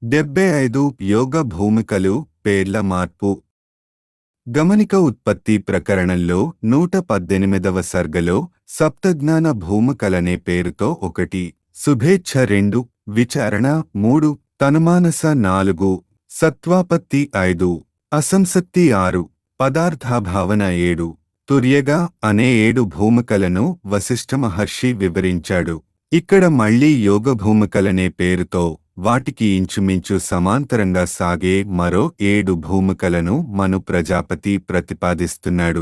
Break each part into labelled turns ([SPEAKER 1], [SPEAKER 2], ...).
[SPEAKER 1] 75 యోగ భూమికలు పేర్ల మార్పు. గమనిక ఉత్పత్తి ప్రకరణంలో 118వ సర్గలో సప్తజ్ఞాన భూమికలనే పేరుతో 1, శుభేచ్ఛ 2, విచారణ 3, తనుమానస 4, సత్వాపత్తి 5, అసంసక్తి 6, పదార్థాభావన 7, తుర్యగా అనే 7 భూమికలను వశిష్ఠ మహర్షి వివరించాడు. ఇక్కడ మళ్లీ యోగ భూమికలనే పేరుతో వాటికి ఇంచుమించు సమాంతరంగా సాగే మరో 7 భూమికలను మను ప్రజాపతి ప్రతిపాదిస్తున్నాడు.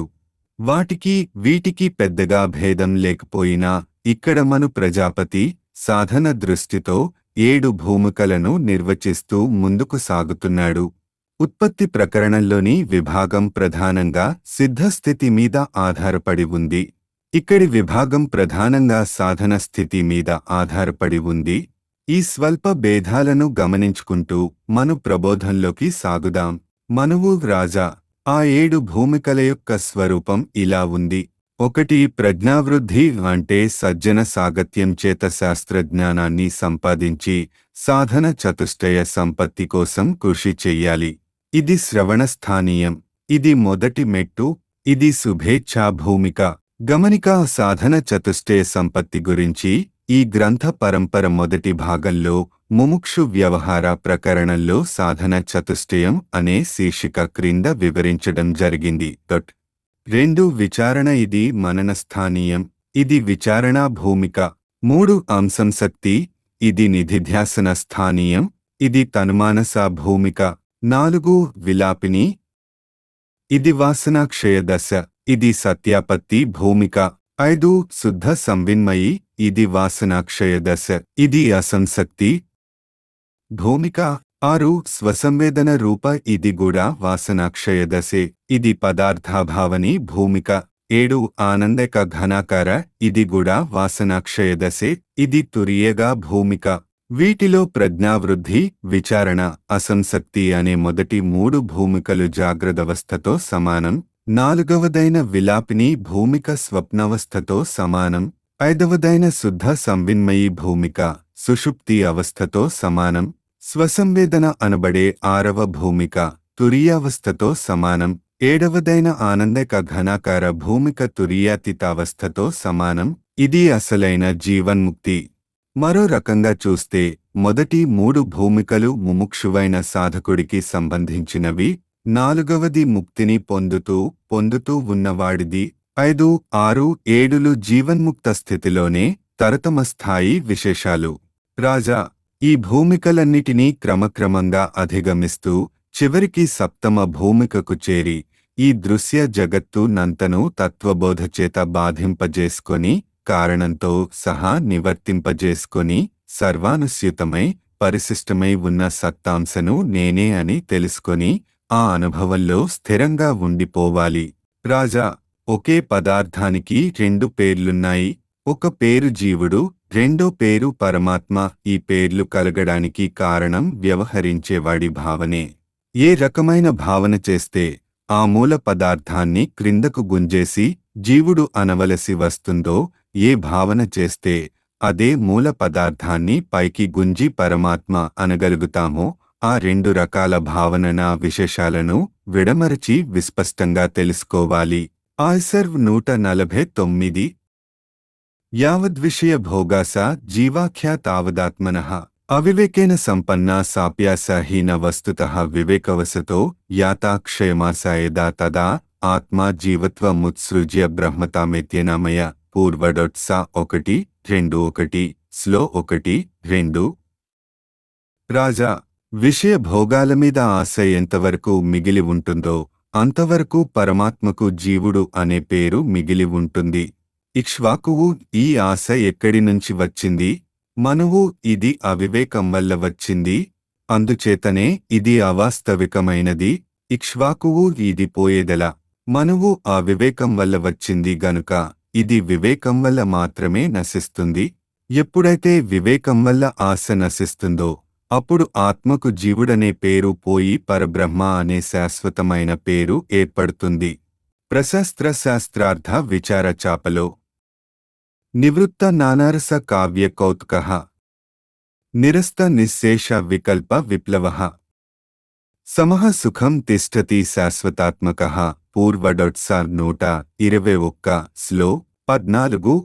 [SPEAKER 1] వీటికి పెద్దగా భేదం లేకపోయినా ఇక్కడ మను ప్రజాపతి సాధన దృష్టితో 7 భూమికలను నిర్వచిస్తూ ముందుకు సాగుతున్నాడు. ఉత్పత్తి ప్రకరణంలోని విభాగం ప్రధానంగా సిద్ధస్థితి మీద ఆధారపడి ఉంది. ఇక్కడి విభాగం ప్రధానంగా సాధన స్థితి మీద ఆధారపడి ఉంది. ఈ స్వల్ప భేదాలను గమనించుకుంటూ మను ప్రబోధంలోకి సాగుదాం. మనువు రాజా, ఆ 7 భూమికల యొక్క స్వరూపం ఇలా ఉంది. 1. ప్రజ్ఞావృద్ధి అంటే సజ్జన సాగత్యం చేత శాస్త్రజ్ఞానాన్ని సంపాదించి సాధన చతుష్టయ సంపత్తి కోసం కృషి చెయ్యాలి. ఇది శ్రవణస్థానీయం. ఇది మొదటి మెట్టు. ఇది శుభేచ్ఛా భూమిక. గమనిక సాధన చతుష్టయ సంపత్తి గురించి ఈ గ్రంథ పరంపర మొదటి భాగంలో ముముక్షు వ్యవహార ప్రకరణంలో సాధన చతుష్టయం అనే శీర్షిక క్రింద వివరించడం జరిగింది. 2. విచారణ ఇది మననస్థానీయం. ఇది విచారణా భూమిక. 3. అంశంశక్తి. ఇది నిధిధ్యాసన స్థానీయం. ఇది తనుమానస భూమిక. 4. విలాపిని. ఇది వాసనాక్షయ దశ. ఇది సత్యాపత్తి భూమిక. 5. శుద్ధ సంవిన్మయి. ఇది వాసనాక్షయ దశ. ఇది అసంసక్తి భూమిక. 6. స్వసంవేదన రూప. ఇది కూడా వాసనాక్షయ దశే. ఇది పదార్థాభావని భూమిక. 7. ఆనందక ఘనాకార. ఇది కూడా వాసనాక్షయ దశే. ఇది తురియగా భూమిక. వీటిలో ప్రజ్ఞావృద్ధి, విచారణ, అసంసక్తి అనే మొదటి 3 భూమికలు జాగ్రత్తవస్థతో సమానం. 4వదైన విలాపిని భూమిక స్వప్నవస్థతో సమానం. 5వదైన శుద్ధ సంవిన్మయీ భూమిక సుషుప్తి అవస్థతో సమానం. స్వసంవేదన అనబడే 6వ భూమిక తురియావస్థతో సమానం. 7వదైన ఆనందక ఘనాకార భూమిక తురియాతీతావస్థతో సమానం. ఇది అసలైన జీవన్ముక్తి. మరో రకంగా చూస్తే మొదటి 3 భూమికలు ముముక్షువైన సాధకుడికి సంబంధించినవి. 4వది ముక్తిని పొందుతూ ఉన్నవాడిది. 5, 6, 7లు జీవన్ముక్త స్థితిలోనే తరతమస్థాయి విశేషాలు. రాజా, ఈ భూమికలన్నిటినీ క్రమక్రమంగా అధిగమిస్తూ చివరికి సప్తమ భూమికకు చేరి ఈ దృశ్య జగత్తు నంతను తత్వబోధచేత బాధింపజేసుకొని కారణంతో సహా నివర్తింపజేసుకొని సర్వానుస్యూతమై పరిశిష్టమై ఉన్న సత్తాంశను నేనే అని తెలుసుకొని ఆ అనుభవంలో స్థిరంగా ఉండిపోవాలి. రాజా, ఒకే పదార్థానికి 2 పేర్లున్నాయి. ఒక పేరు జీవుడు, రెండో పేరు పరమాత్మ. ఈ పేర్లు కలగడానికి కారణం వ్యవహరించేవాడి భావనే. ఏ రకమైన భావన చేస్తే ఆ మూల పదార్థాన్ని క్రిందకు గుంజేసి జీవుడు అనవలసి వస్తుందో, ఏ భావన చేస్తే అదే మూల పదార్థాన్ని పైకి గుంజి పరమాత్మ అనగలుగుతామో, ఆ 2 రకాల భావననా విశేషాలను విడమరచి విస్పష్టంగా తెలుసుకోవాలి. ఆసర్వ్ 149. యావద్విషయ భోగాస జీవాఖ్యా తావదాత్మనః అవివేకేన సంపన్నా సాప్యాస హీన వస్తుతః వివేకవశతో యాతా క్షయమాసాయదా తదా ఆత్మా జీవత్వముత్సృజ్య బ్రహ్మతామేత్యనామయ. పూర్వడొట్స 1:2:1 స్లో 1:2. రాజా, విషయ భోగాల మీద ఆశ ఎంతవరకు మిగిలి ఉంటుందో అంతవరకు పరమాత్మకు జీవుడు అనే పేరు మిగిలి ఉంటుంది. ఇక్ష్వాకువు ఈ ఆశ ఎక్కడి నుంచి వచ్చింది? మనువు ఇది అవివేకం వల్ల వచ్చింది. అందుచేతనే ఇది అవాస్తవికమైనది. ఇక్ష్వాకువు ఇది పోయేదెలా? మనువు ఆ వివేకం వల్ల వచ్చింది గనుక ఇది వివేకం వల్ల మాత్రమే నశిస్తుంది. ఎప్పుడైతే వివేకం వల్ల ఆశ నశిస్తుందో అప్పుడు ఆత్మకు జీవుడనే పేరు పోయి పరబ్రహ్మ అనే శాశ్వతమైన పేరు ఏర్పడుతుంది. ప్రశస్త్ర శాస్త్రార్థ విచార చాపలో నివృత్త నానారస కావ్య కౌతుకః నిరస్త నిశ్శేష వికల్ప విప్లవః సమః సుఖం తిష్టతి శాశ్వతాత్మకః పూర్వడొట్సార్ 121 స్లో 14.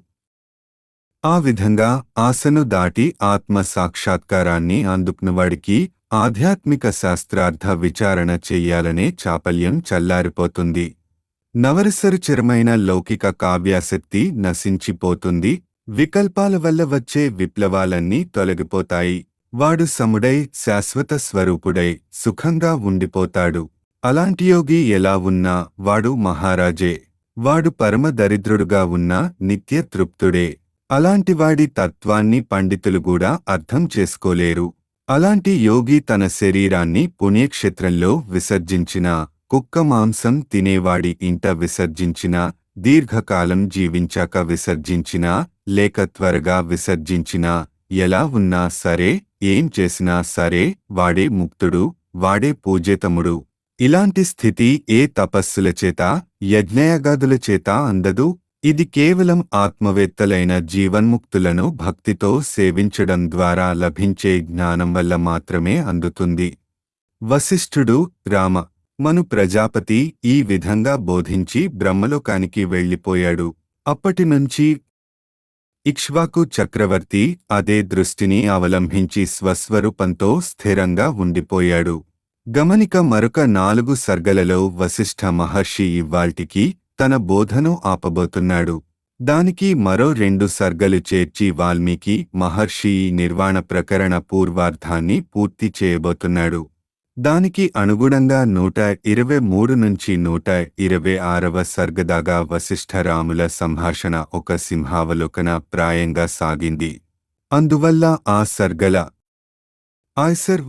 [SPEAKER 1] ఆ విధంగా ఆశను దాటి ఆత్మ సాక్షాత్కారాన్ని అందుకున్నవాడికి ఆధ్యాత్మిక శాస్త్రార్థ విచారణ చెయ్యాలనే చాపల్యం చల్లారిపోతుంది. నవరసరుచిరమైన లౌకిక కావ్యాసక్తి నశించిపోతుంది. వికల్పాల వల్ల వచ్చే విప్లవాలన్నీ తొలగిపోతాయి. వాడు సముడై శాశ్వత స్వరూపుడై సుఖంగా ఉండిపోతాడు. అలాంటి యోగి ఎలా ఉన్నా వాడు మహారాజే. వాడు పరమ దరిద్రుడుగా ఉన్నా నిత్య తృప్తుడే. అలాంటివాడి తత్వాన్ని పండితులు కూడా అర్థం చేసుకోలేరు. అలాంటి యోగి తన శరీరాన్ని పుణ్యక్షేత్రంలో విసర్జించినా, కుక్క మాంసం తినేవాడి ఇంట విసర్జించినా, దీర్ఘకాలం జీవించాక విసర్జించినా, లేక త్వరగా విసర్జించినా, ఎలా ఉన్నా సరే, ఏం చేసినా సరే, వాడే ముక్తుడు, వాడే పూజితముడు. ఇలాంటి స్థితి ఏ తపస్సుల చేత, యజ్ఞయాగాదుల చేత అందదు. ఇది కేవలం ఆత్మవేత్తలైన జీవన్ముక్తులను భక్తితో సేవించడం ద్వారా లభించే జ్ఞానం వల్ల మాత్రమే అందుతుంది. వశిష్ఠుడు, రామ, మను ప్రజాపతి ఈ విధంగా బోధించి బ్రహ్మలోకానికి వెళ్ళిపోయాడు. అప్పటినుంచి ఇక్ష్వాకు చక్రవర్తి అదే దృష్టిని అవలంబించి స్వస్వరూపంతో స్థిరంగా ఉండిపోయాడు. గమనిక మరొక 4 సర్గలలో వశిష్ఠ మహర్షి ఇవ్వాల్టికి తన బోధను ఆపబోతున్నాడు. దానికి మరో 2 సర్గలు చేర్చి వాల్మీకి మహర్షి నిర్వాణ ప్రకరణ పూర్వార్ధాన్ని పూర్తి చేయబోతున్నాడు. దానికి అనుగుణంగా 123 నుంచి 126వ సర్గదాగా వశిష్ఠరాముల సంభాషణ ఒక సింహావలోకన ప్రాయంగా సాగింది. అందువల్ల ఆ సర్గల ఆయ్సర్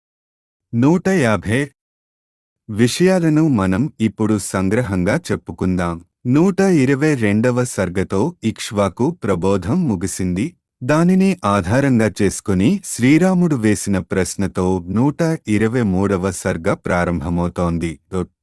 [SPEAKER 1] 150 విషయాలను మనం ఇప్పుడు సంగ్రహంగా చెప్పుకుందాం. 122వ సర్గతో ఇక్ష్వాకు ప్రబోధం ముగిసింది. దానిని ఆధారంగా చేసుకుని శ్రీరాముడు వేసిన ప్రశ్నతో 123వ సర్గ ప్రారంభమవుతోంది.